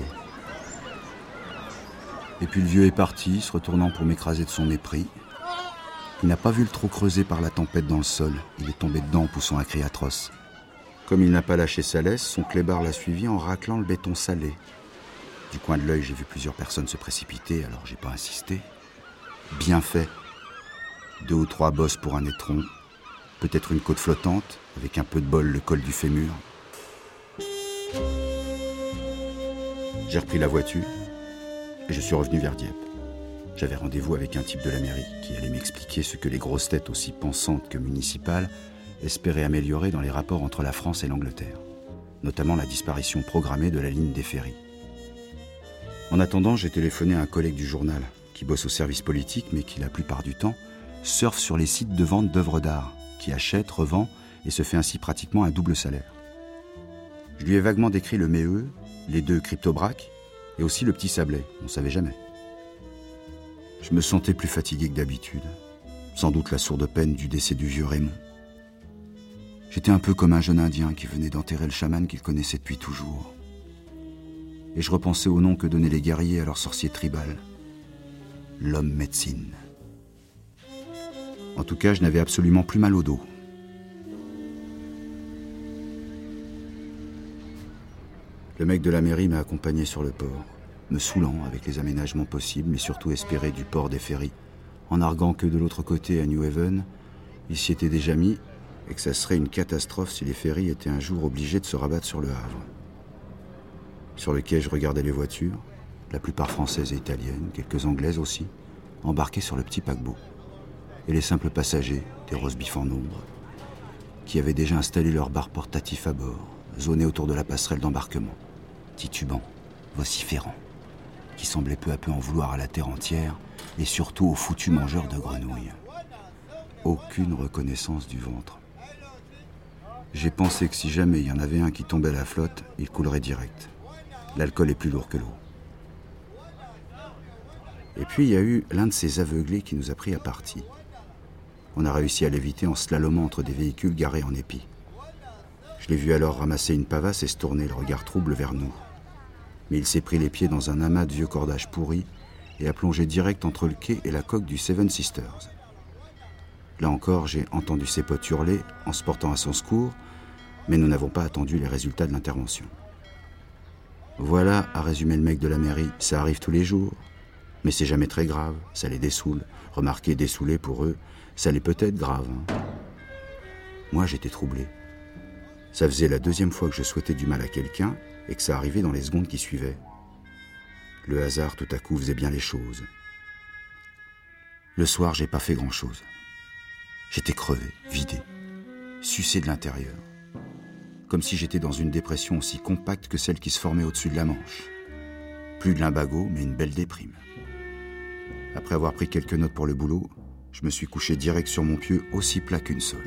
Et puis le vieux est parti, se retournant pour m'écraser de son mépris. Il n'a pas vu le trou creusé par la tempête dans le sol. Il est tombé dedans en poussant un cri atroce. Comme il n'a pas lâché sa laisse, son clébard l'a suivi en raclant le béton salé. Du coin de l'œil, j'ai vu plusieurs personnes se précipiter, alors j'ai pas insisté. Bien fait. 2 ou 3 bosses pour un étron. Peut-être une côte flottante, avec un peu de bol le col du fémur. J'ai repris la voiture et je suis revenu vers Dieppe. J'avais rendez-vous avec un type de la mairie qui allait m'expliquer ce que les grosses têtes aussi pensantes que municipales espéraient améliorer dans les rapports entre la France et l'Angleterre, notamment la disparition programmée de la ligne des ferries. En attendant, j'ai téléphoné à un collègue du journal qui bosse au service politique mais qui, la plupart du temps, surfe sur les sites de vente d'œuvres d'art, qui achète, revend et se fait ainsi pratiquement un double salaire. Je lui ai vaguement décrit le Méheux, les 2 cryptobraques et aussi le petit Sablé, on ne savait jamais. Je me sentais plus fatigué que d'habitude, sans doute la sourde peine du décès du vieux Raymond. J'étais un peu comme un jeune Indien qui venait d'enterrer le chaman qu'il connaissait depuis toujours. Et je repensais au nom que donnaient les guerriers à leur sorcier tribal, l'homme médecine. En tout cas, je n'avais absolument plus mal au dos. Le mec de la mairie m'a accompagné sur le port, me saoulant avec les aménagements possibles, mais surtout espéré du port des ferries, en arguant que de l'autre côté, à New Haven, il s'y était déjà mis et que ça serait une catastrophe si les ferries étaient un jour obligées de se rabattre sur le Havre. Sur le quai, je regardais les voitures, la plupart françaises et italiennes, quelques anglaises aussi, embarquées sur le petit paquebot. Et les simples passagers, des roast-beef en nombre, qui avaient déjà installé leur bar portatif à bord, zonés autour de la passerelle d'embarquement, titubants, vociférants, qui semblaient peu à peu en vouloir à la terre entière et surtout aux foutus mangeurs de grenouilles. Aucune reconnaissance du ventre. J'ai pensé que si jamais il y en avait un qui tombait à la flotte, il coulerait direct. L'alcool est plus lourd que l'eau. Et puis il y a eu l'un de ces aveuglés qui nous a pris à partie. On a réussi à l'éviter en slalomant entre des véhicules garés en épi. Je l'ai vu alors ramasser une pavasse et se tourner le regard trouble vers nous. Mais il s'est pris les pieds dans un amas de vieux cordages pourris et a plongé direct entre le quai et la coque du Seven Sisters. Là encore, j'ai entendu ses potes hurler en se portant à son secours, mais nous n'avons pas attendu les résultats de l'intervention. Voilà, a résumé le mec de la mairie, ça arrive tous les jours. Mais c'est jamais très grave, ça les dessoule. Remarquez, dessouler pour eux, ça l'est peut-être grave. Moi, j'étais troublé. Ça faisait la 2e fois que je souhaitais du mal à quelqu'un et que ça arrivait dans les secondes qui suivaient. Le hasard, tout à coup, faisait bien les choses. Le soir, j'ai pas fait grand-chose. J'étais crevé, vidé, sucé de l'intérieur. Comme si j'étais dans une dépression aussi compacte que celle qui se formait au-dessus de la Manche. Plus de lumbago, mais une belle déprime. Après avoir pris quelques notes pour le boulot, je me suis couché direct sur mon pieu, aussi plat qu'une sole.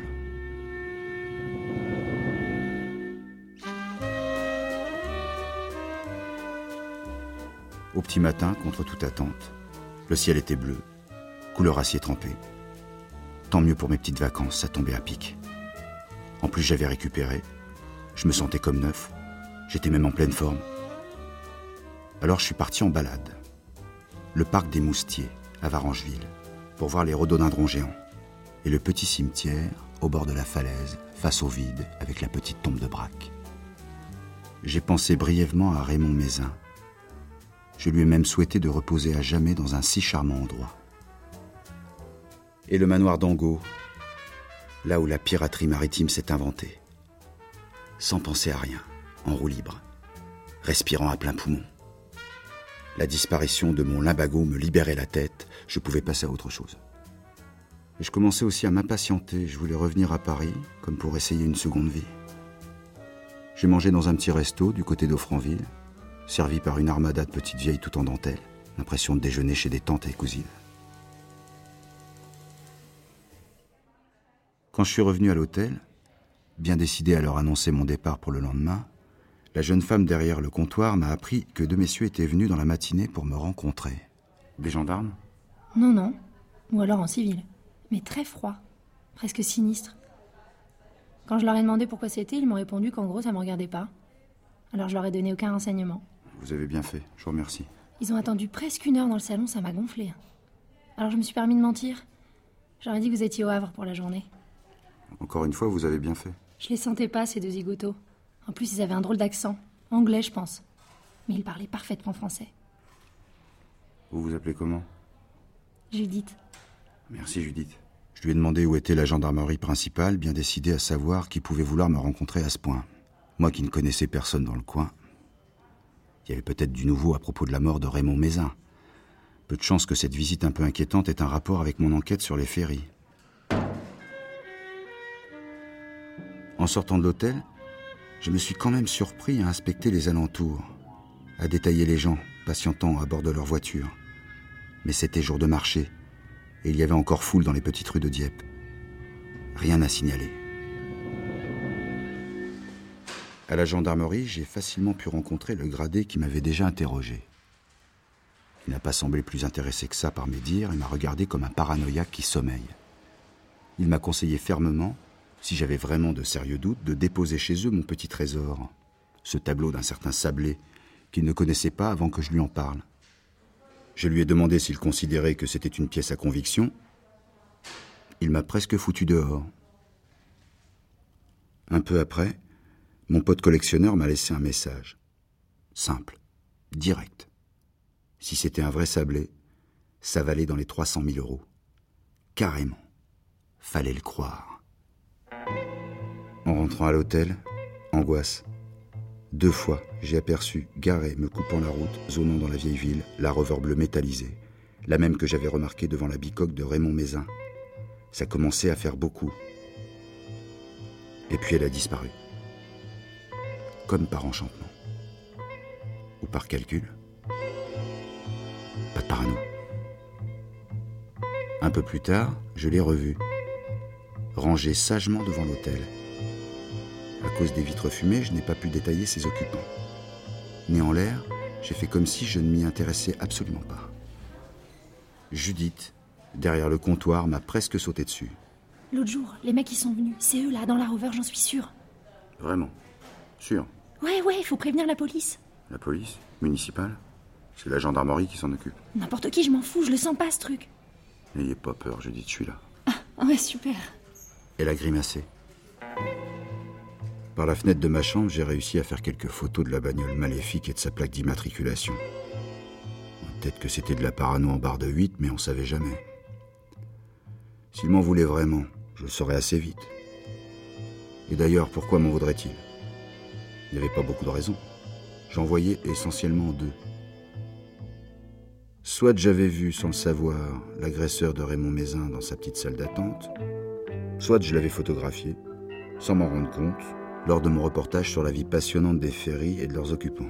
Au petit matin, contre toute attente, le ciel était bleu, couleur acier trempé. Tant mieux pour mes petites vacances, ça tombait à pic. En plus, j'avais récupéré, je me sentais comme neuf, j'étais même en pleine forme. Alors je suis parti en balade. Le parc des Moustiers, à Varangeville, pour voir les rhododendrons géants. Et le petit cimetière, au bord de la falaise, face au vide, avec la petite tombe de Braque. J'ai pensé brièvement à Raymond Mézin. Je lui ai même souhaité de reposer à jamais dans un si charmant endroit. Et le manoir d'Angot, là où la piraterie maritime s'est inventée. Sans penser à rien, en roue libre, respirant à plein poumon. La disparition de mon lumbago me libérait la tête, je pouvais passer à autre chose. Et je commençais aussi à m'impatienter, je voulais revenir à Paris, comme pour essayer une seconde vie. J'ai mangé dans un petit resto du côté d'Offranville, servi par une armada de petites vieilles tout en dentelle, l'impression de déjeuner chez des tantes et cousines. Quand je suis revenu à l'hôtel, bien décidé à leur annoncer mon départ pour le lendemain, la jeune femme derrière le comptoir m'a appris que 2 messieurs étaient venus dans la matinée pour me rencontrer. Des gendarmes ? Non, non. Ou alors en civil. Mais très froid. Presque sinistre. Quand je leur ai demandé pourquoi c'était, ils m'ont répondu qu'en gros, ça me regardait pas. Alors je leur ai donné aucun renseignement. Vous avez bien fait, je vous remercie. Ils ont attendu presque 1 heure dans le salon, ça m'a gonflé. Alors je me suis permis de mentir. J'aurais dit que vous étiez au Havre pour la journée. Encore une fois, vous avez bien fait. Je les sentais pas, ces 2 zigotos. En plus, ils avaient un drôle d'accent. Anglais, je pense. Mais ils parlaient parfaitement français. Vous vous appelez comment ? Judith. Merci, Judith. Je lui ai demandé où était la gendarmerie principale, bien décidé à savoir qui pouvait vouloir me rencontrer à ce point. Moi qui ne connaissais personne dans le coin. Il y avait peut-être du nouveau à propos de la mort de Raymond Mézin. Peu de chance que cette visite un peu inquiétante ait un rapport avec mon enquête sur les ferries. En sortant de l'hôtel, je me suis quand même surpris à inspecter les alentours, à détailler les gens patientant à bord de leur voiture. Mais c'était jour de marché, et il y avait encore foule dans les petites rues de Dieppe. Rien à signaler. À la gendarmerie, j'ai facilement pu rencontrer le gradé qui m'avait déjà interrogé. Il n'a pas semblé plus intéressé que ça par mes dires et m'a regardé comme un paranoïaque qui sommeille. Il m'a conseillé fermement, si j'avais vraiment de sérieux doutes, de déposer chez eux mon petit trésor, ce tableau d'un certain Sablé, qu'il ne connaissait pas avant que je lui en parle. Je lui ai demandé s'il considérait que c'était une pièce à conviction. Il m'a presque foutu dehors. Un peu après, mon pote collectionneur m'a laissé un message. Simple, direct. Si c'était un vrai Sablé, ça valait dans les 300 000 €. Carrément. Fallait le croire. En rentrant à l'hôtel, angoisse. 2 fois, j'ai aperçu, garé, me coupant la route, zonant dans la vieille ville, la Rover bleue métallisée, la même que j'avais remarquée devant la bicoque de Raymond Mézin. Ça commençait à faire beaucoup. Et puis elle a disparu. Comme par enchantement. Ou par calcul. Pas de parano. Un peu plus tard, je l'ai revue, rangée sagement devant l'hôtel. À cause des vitres fumées, je n'ai pas pu détailler ses occupants. Né en l'air, j'ai fait comme si je ne m'y intéressais absolument pas. Judith, derrière le comptoir, m'a presque sauté dessus. L'autre jour, les mecs, ils sont venus. C'est eux, là, dans la Rover, j'en suis sûre. Vraiment ? Sûr ? Ouais, il faut prévenir la police. La police ? Municipale ? C'est la gendarmerie qui s'en occupe. N'importe qui, je m'en fous, je le sens pas, ce truc. N'ayez pas peur, Judith, je suis là. Ah ouais, super. Elle a grimacé. Par la fenêtre de ma chambre, j'ai réussi à faire quelques photos de la bagnole maléfique et de sa plaque d'immatriculation. Peut-être que c'était de la parano en barre de 8, mais on savait jamais. S'il m'en voulait vraiment, je le saurais assez vite. Et d'ailleurs, pourquoi m'en vaudrait-il? Il n'y avait pas beaucoup de raisons. J'en voyais essentiellement 2. Soit j'avais vu, sans le savoir, l'agresseur de Raymond Mézin dans sa petite salle d'attente, soit je l'avais photographié, sans m'en rendre compte, lors de mon reportage sur la vie passionnante des ferries et de leurs occupants.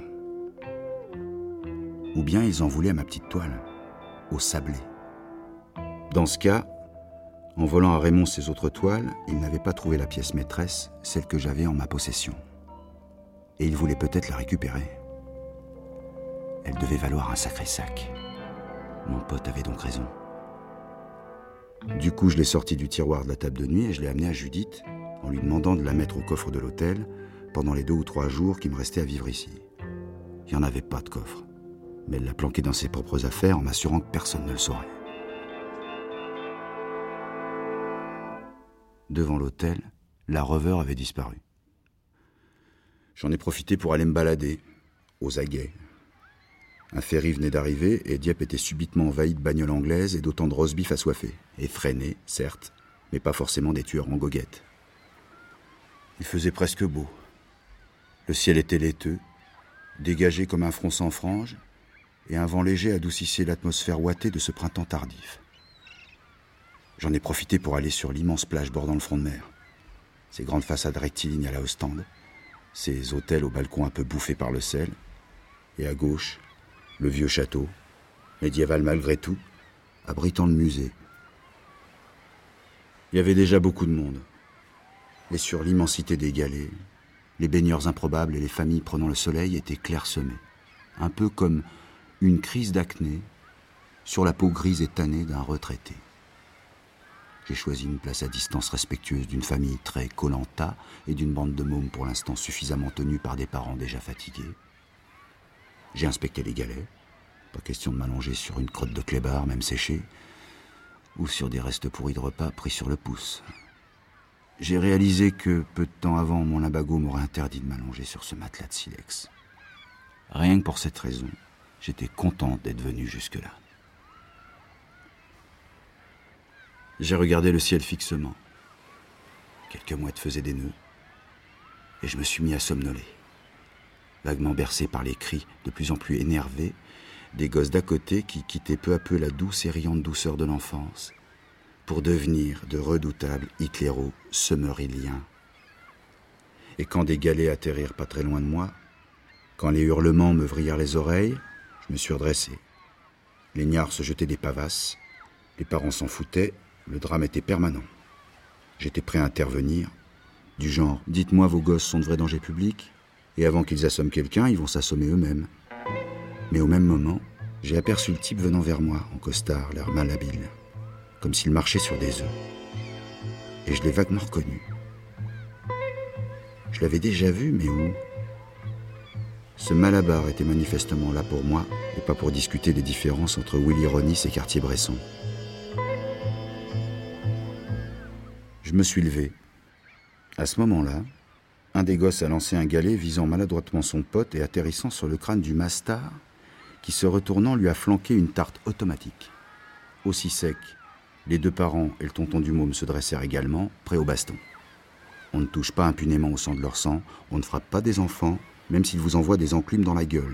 Ou bien ils en voulaient à ma petite toile, au sablé. Dans ce cas, en volant à Raymond ses autres toiles, ils n'avaient pas trouvé la pièce maîtresse, celle que j'avais en ma possession. Et ils voulaient peut-être la récupérer. Elle devait valoir un sacré sac. Mon pote avait donc raison. Du coup, je l'ai sortie du tiroir de la table de nuit et je l'ai amenée à Judith, en lui demandant de la mettre au coffre de l'hôtel pendant les 2 ou 3 jours qui me restaient à vivre ici. Il n'y en avait pas de coffre, mais elle l'a planqué dans ses propres affaires en m'assurant que personne ne le saurait. Devant l'hôtel, la Rover avait disparu. J'en ai profité pour aller me balader, aux aguets. Un ferry venait d'arriver et Dieppe était subitement envahi de bagnoles anglaises et d'autant de roast-beef assoiffés. Effrénés, certes, mais pas forcément des tueurs en goguette. Il faisait presque beau. Le ciel était laiteux, dégagé comme un front sans franges, et un vent léger adoucissait l'atmosphère ouatée de ce printemps tardif. J'en ai profité pour aller sur l'immense plage bordant le front de mer. Ces grandes façades rectilignes à la Ostende, ces hôtels aux balcons un peu bouffés par le sel, et à gauche, le vieux château, médiéval malgré tout, abritant le musée. Il y avait déjà beaucoup de monde. Et sur l'immensité des galets, les baigneurs improbables et les familles prenant le soleil étaient clairsemés, un peu comme une crise d'acné sur la peau grise et tannée d'un retraité. J'ai choisi une place à distance respectueuse d'une famille très colanta et d'une bande de mômes pour l'instant suffisamment tenus par des parents déjà fatigués. J'ai inspecté les galets, pas question de m'allonger sur une crotte de clébard même séchée, ou sur des restes pourris de repas pris sur le pouce. J'ai réalisé que, peu de temps avant, mon limbago m'aurait interdit de m'allonger sur ce matelas de silex. Rien que pour cette raison, j'étais content d'être venu jusque-là. J'ai regardé le ciel fixement. Quelques mouettes faisaient des nœuds, et je me suis mis à somnoler. Vaguement bercé par les cris de plus en plus énervés des gosses d'à côté qui quittaient peu à peu la douce et riante douceur de l'enfance pour devenir de redoutables hitléro-summeriliens. Et quand des galets atterrirent pas très loin de moi, quand les hurlements me vrillèrent les oreilles, je me suis redressé. Les gnards se jetaient des pavasses, les parents s'en foutaient, le drame était permanent. J'étais prêt à intervenir, du genre « Dites-moi, vos gosses sont de vrais dangers publics ?» et avant qu'ils assomment quelqu'un, ils vont s'assommer eux-mêmes. Mais au même moment, j'ai aperçu le type venant vers moi, en costard, l'air malhabile, comme s'il marchait sur des œufs. Et je l'ai vaguement reconnu. Je l'avais déjà vu, mais où? Ce malabar était manifestement là pour moi, et pas pour discuter des différences entre Willy-Ronis et Cartier-Bresson. Je me suis levé. À ce moment-là, un des gosses a lancé un galet visant maladroitement son pote et atterrissant sur le crâne du mastard, qui se retournant lui a flanqué une tarte automatique. Aussi sec, les 2 parents et le tonton du môme se dressèrent également, prêts au baston. On ne touche pas impunément au sang de leur sang, on ne frappe pas des enfants, même s'ils vous envoient des enclumes dans la gueule.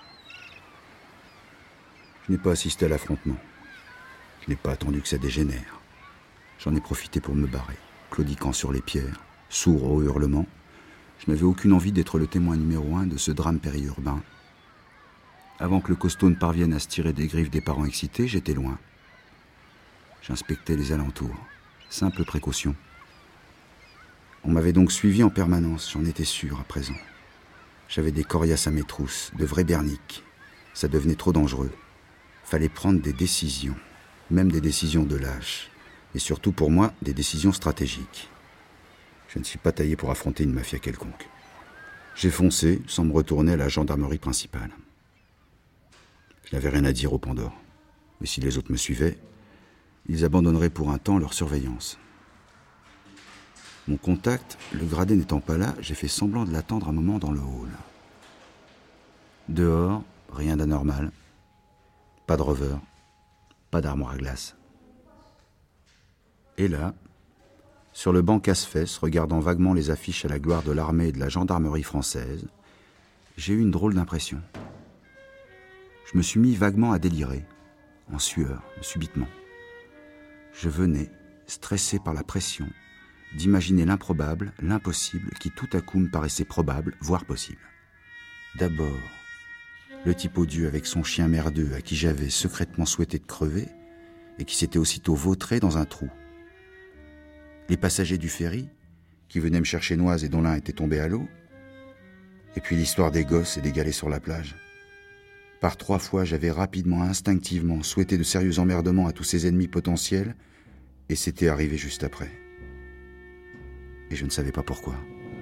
Je n'ai pas assisté à l'affrontement. Je n'ai pas attendu que ça dégénère. J'en ai profité pour me barrer, claudiquant sur les pierres, sourd aux hurlements. Je n'avais aucune envie d'être le témoin numéro 1 de ce drame périurbain. Avant que le costaud ne parvienne à se tirer des griffes des parents excités, j'étais loin. J'inspectais les alentours. Simple précaution. On m'avait donc suivi en permanence, j'en étais sûr à présent. J'avais des coriaces à mes trousses, de vrais berniques. Ça devenait trop dangereux. Fallait prendre des décisions, même des décisions de lâche. Et surtout pour moi, des décisions stratégiques. Je ne suis pas taillé pour affronter une mafia quelconque. J'ai foncé, sans me retourner, à la gendarmerie principale. Je n'avais rien à dire au Pandore. Mais si les autres me suivaient, ils abandonneraient pour un temps leur surveillance. Mon contact, le gradé n'étant pas là, j'ai fait semblant de l'attendre un moment dans le hall. Dehors, rien d'anormal. Pas de rover, pas d'armoire à glace. Et là, sur le banc casse-fesses, regardant vaguement les affiches à la gloire de l'armée et de la gendarmerie française, j'ai eu une drôle d'impression. Je me suis mis vaguement à délirer, en sueur, subitement. Je venais, stressé par la pression, d'imaginer l'improbable, l'impossible, qui tout à coup me paraissait probable, voire possible. D'abord, le type odieux avec son chien merdeux à qui j'avais secrètement souhaité de crever et qui s'était aussitôt vautré dans un trou. Les passagers du ferry, qui venaient me chercher Noise et dont l'un était tombé à l'eau. Et puis l'histoire des gosses et des galets sur la plage. Par 3 fois, j'avais rapidement, instinctivement souhaité de sérieux emmerdements à tous ces ennemis potentiels, et c'était arrivé juste après. Et je ne savais pas pourquoi.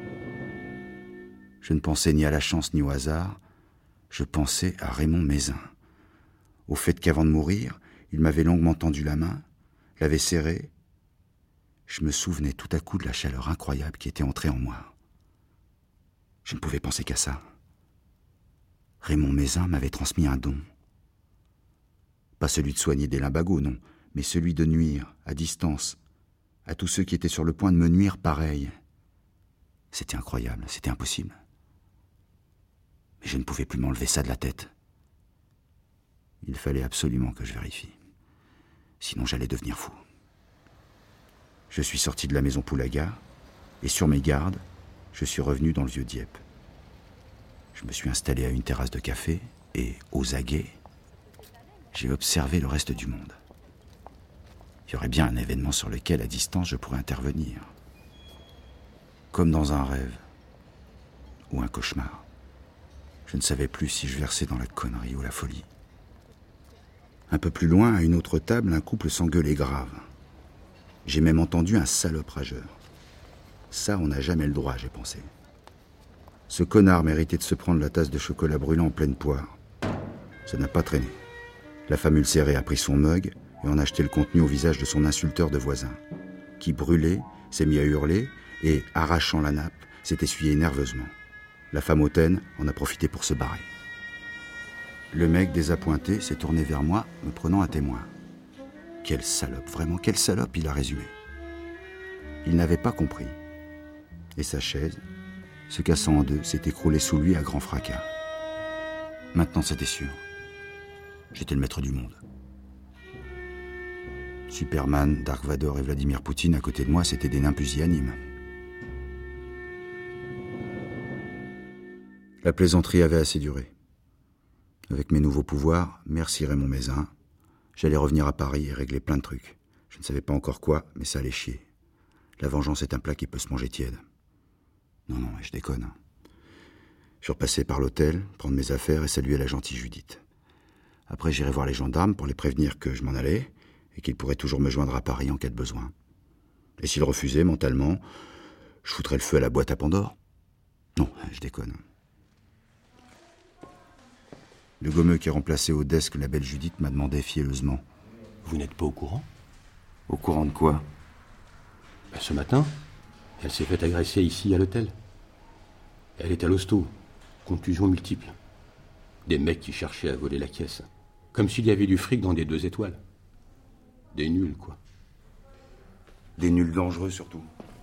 Je ne pensais ni à la chance ni au hasard, je pensais à Raymond Mézin. Au fait qu'avant de mourir, il m'avait longuement tendu la main, l'avait serrée. Je me souvenais tout à coup de la chaleur incroyable qui était entrée en moi. Je ne pouvais penser qu'à ça. Raymond Mézin m'avait transmis un don. Pas celui de soigner des limbagos, non, mais celui de nuire, à distance, à tous ceux qui étaient sur le point de me nuire pareil. C'était incroyable, c'était impossible. Mais je ne pouvais plus m'enlever ça de la tête. Il fallait absolument que je vérifie. Sinon j'allais devenir fou. Je suis sorti de la maison Poulaga, et sur mes gardes, je suis revenu dans le vieux Dieppe. Je me suis installé à une terrasse de café, et, aux aguets, j'ai observé le reste du monde. Il y aurait bien un événement sur lequel, à distance, je pourrais intervenir. Comme dans un rêve, ou un cauchemar. Je ne savais plus si je versais dans la connerie ou la folie. Un peu plus loin, à une autre table, un couple s'engueulait grave. J'ai même entendu un salope rageur. Ça, on n'a jamais le droit, j'ai pensé. Ce connard méritait de se prendre la tasse de chocolat brûlant en pleine poire. Ça n'a pas traîné. La femme ulcérée a pris son mug et en a jeté le contenu au visage de son insulteur de voisin, qui, brûlé, s'est mis à hurler et, arrachant la nappe, s'est essuyé nerveusement. La femme hautaine en a profité pour se barrer. Le mec désappointé s'est tourné vers moi, me prenant à témoin. Quelle salope, vraiment, quelle salope, il a résumé. Il n'avait pas compris. Et sa chaise, se cassant en deux, s'est écroulée sous lui à grand fracas. Maintenant, c'était sûr. J'étais le maître du monde. Superman, Dark Vador et Vladimir Poutine à côté de moi, c'était des nains pusillanimes. La plaisanterie avait assez duré. Avec mes nouveaux pouvoirs, merci Raymond Mézin, j'allais revenir à Paris et régler plein de trucs. Je ne savais pas encore quoi, mais ça allait chier. La vengeance est un plat qui peut se manger tiède. Non, je déconne. Je suis repassé par l'hôtel, prendre mes affaires et saluer la gentille Judith. Après, j'irai voir les gendarmes pour les prévenir que je m'en allais et qu'ils pourraient toujours me joindre à Paris en cas de besoin. Et s'ils refusaient mentalement, je foutrais le feu à la boîte à Pandore. Non, je déconne. Le gommeux qui remplaçait au desk la belle Judith m'a demandé fielleusement. Vous n'êtes pas au courant ? Au courant de quoi ? Ce matin, elle s'est fait agresser ici à l'hôtel. Elle est à l'hosto, contusions multiples. Des mecs qui cherchaient à voler la caisse. Comme s'il y avait du fric dans des 2 étoiles. Des nuls, quoi. Des nuls dangereux, surtout.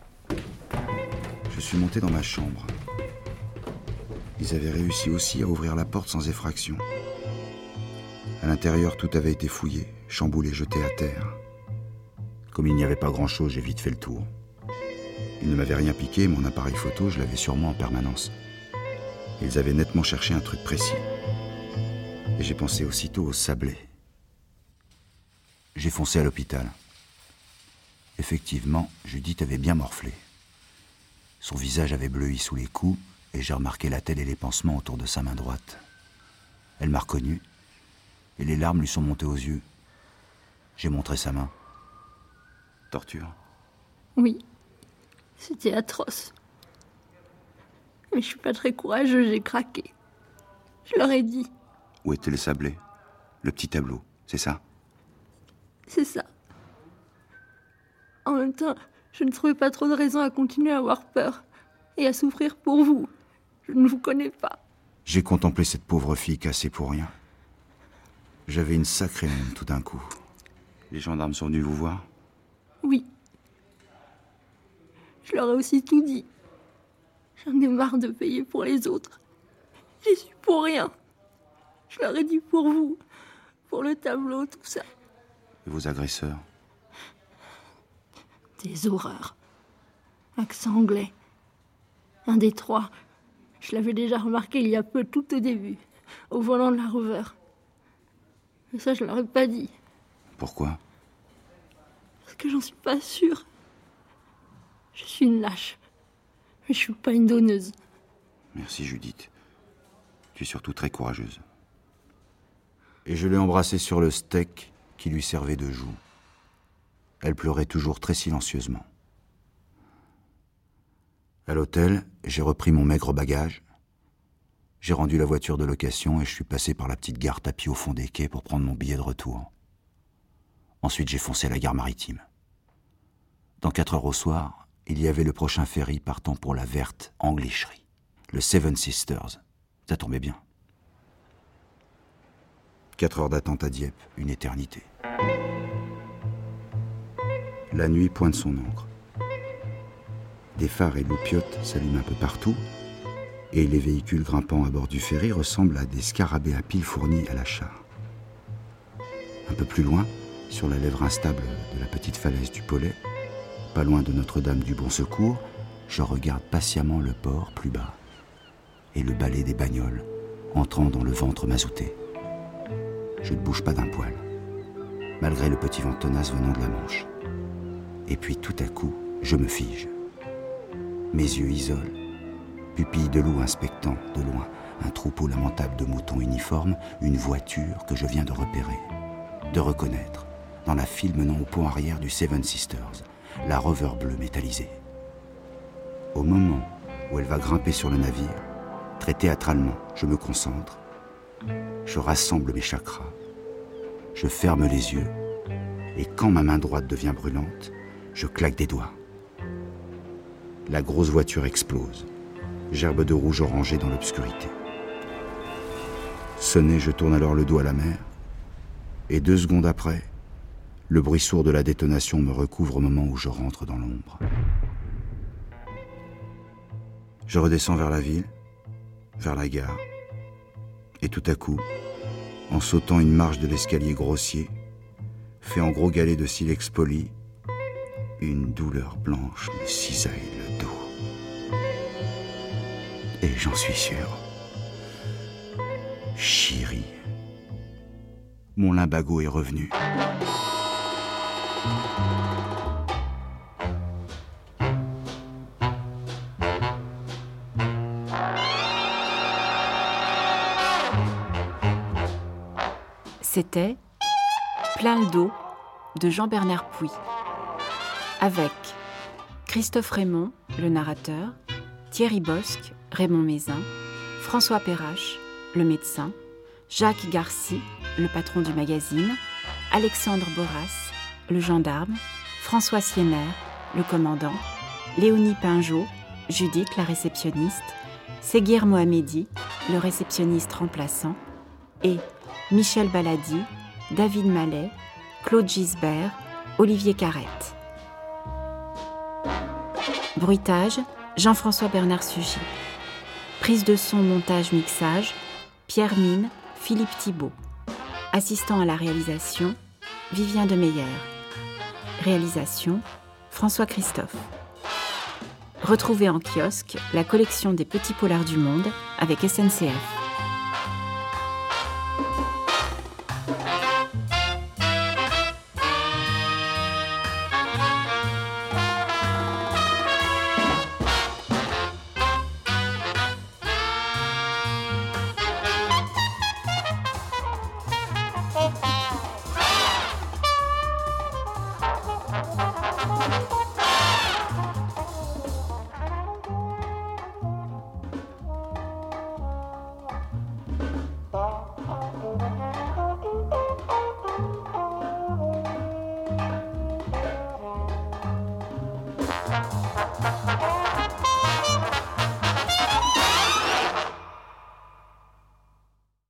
Je suis monté dans ma chambre. Ils avaient réussi aussi à ouvrir la porte sans effraction. À l'intérieur, tout avait été fouillé, chamboulé, jeté à terre. Comme il n'y avait pas grand-chose, j'ai vite fait le tour. Ils ne m'avaient rien piqué, mon appareil photo, je l'avais sur moi en permanence. Ils avaient nettement cherché un truc précis. Et j'ai pensé aussitôt au sablé. J'ai foncé à l'hôpital. Effectivement, Judith avait bien morflé. Son visage avait bleui sous les coups, et j'ai remarqué la telle et les pansements autour de sa main droite. Elle m'a reconnu, et les larmes lui sont montées aux yeux. J'ai montré sa main. Torture ? Oui, c'était atroce. Mais je suis pas très courageux, j'ai craqué. Je leur ai dit. Où était le sablé ? Le petit tableau, c'est ça ? C'est ça. En même temps, je ne trouvais pas trop de raison à continuer à avoir peur et à souffrir pour vous. Je ne vous connais pas. J'ai contemplé cette pauvre fille cassée pour rien. J'avais une sacrée haine tout d'un coup. Les gendarmes sont venus vous voir? Oui. Je leur ai aussi tout dit. J'en ai marre de payer pour les autres. J'y suis pour rien. Je leur ai dit pour vous, pour le tableau, tout ça. Et vos agresseurs? Des horreurs. Accent anglais. Un des trois. Je l'avais déjà remarqué il y a peu, tout au début, au volant de la Rover. Mais ça, je leur ai pas dit. Pourquoi? Parce que j'en suis pas sûre. Je suis une lâche. Mais je suis pas une donneuse. Merci, Judith. Tu es surtout très courageuse. Et je l'ai embrassée sur le steak qui lui servait de joue. Elle pleurait toujours très silencieusement. À l'hôtel, j'ai repris mon maigre bagage. J'ai rendu la voiture de location et je suis passé par la petite gare tapie au fond des quais pour prendre mon billet de retour. Ensuite, j'ai foncé la gare maritime. Dans 4 heures au soir, il y avait le prochain ferry partant pour la verte Anglicherie, le Seven Sisters. Ça tombait bien. 4 heures d'attente à Dieppe, une éternité. La nuit pointe son encre. Des phares et loupiotes s'allument un peu partout, et les véhicules grimpant à bord du ferry ressemblent à des scarabées à piles fournis à l'achat. Un peu plus loin, sur la lèvre instable de la petite falaise du Pollet, pas loin de Notre-Dame du Bon Secours, je regarde patiemment le port plus bas, et le balai des bagnoles entrant dans le ventre mazouté. Je ne bouge pas d'un poil, malgré le petit vent tenace venant de la Manche. Et puis tout à coup, je me fige. Mes yeux isolent, pupilles de loup inspectant de loin un troupeau lamentable de moutons uniformes, une voiture que je viens de repérer, de reconnaître, dans la file menant au pont arrière du Seven Sisters, la Rover bleue métallisée. Au moment où elle va grimper sur le navire, très théâtralement, je me concentre, je rassemble mes chakras, je ferme les yeux, et quand ma main droite devient brûlante, je claque des doigts. La grosse voiture explose, gerbe de rouge orangé dans l'obscurité. Sonné, je tourne alors le dos à la mer, et 2 secondes après, le bruit sourd de la détonation me recouvre au moment où je rentre dans l'ombre. Je redescends vers la ville, vers la gare, et tout à coup, en sautant une marche de l'escalier grossier, fait en gros galets de silex poli, une douleur blanche me cisaille le dos. Et j'en suis sûr. Chérie, mon limbago est revenu. C'était Plein le dos de Jean-Bernard Puy, avec Christophe Raymond, le narrateur, Thierry Bosc, Raymond Mézin, François Perrache, le médecin, Jacques Garcy, le patron du magazine, Alexandre Boras, le gendarme, François Sienner, le commandant, Léonie Pinjot, Judith, la réceptionniste, Seguir Mohamedi, le réceptionniste remplaçant, et Michel Baladi, David Mallet, Claude Gisbert, Olivier Carrette. Bruitage, Jean-François Bernard Sugy. Prise de son, montage, mixage, Pierre Mine, Philippe Thibault. Assistant à la réalisation, Vivien Demeyer. Réalisation, François Christophe. Retrouvez en kiosque la collection des petits polars du monde avec SNCF.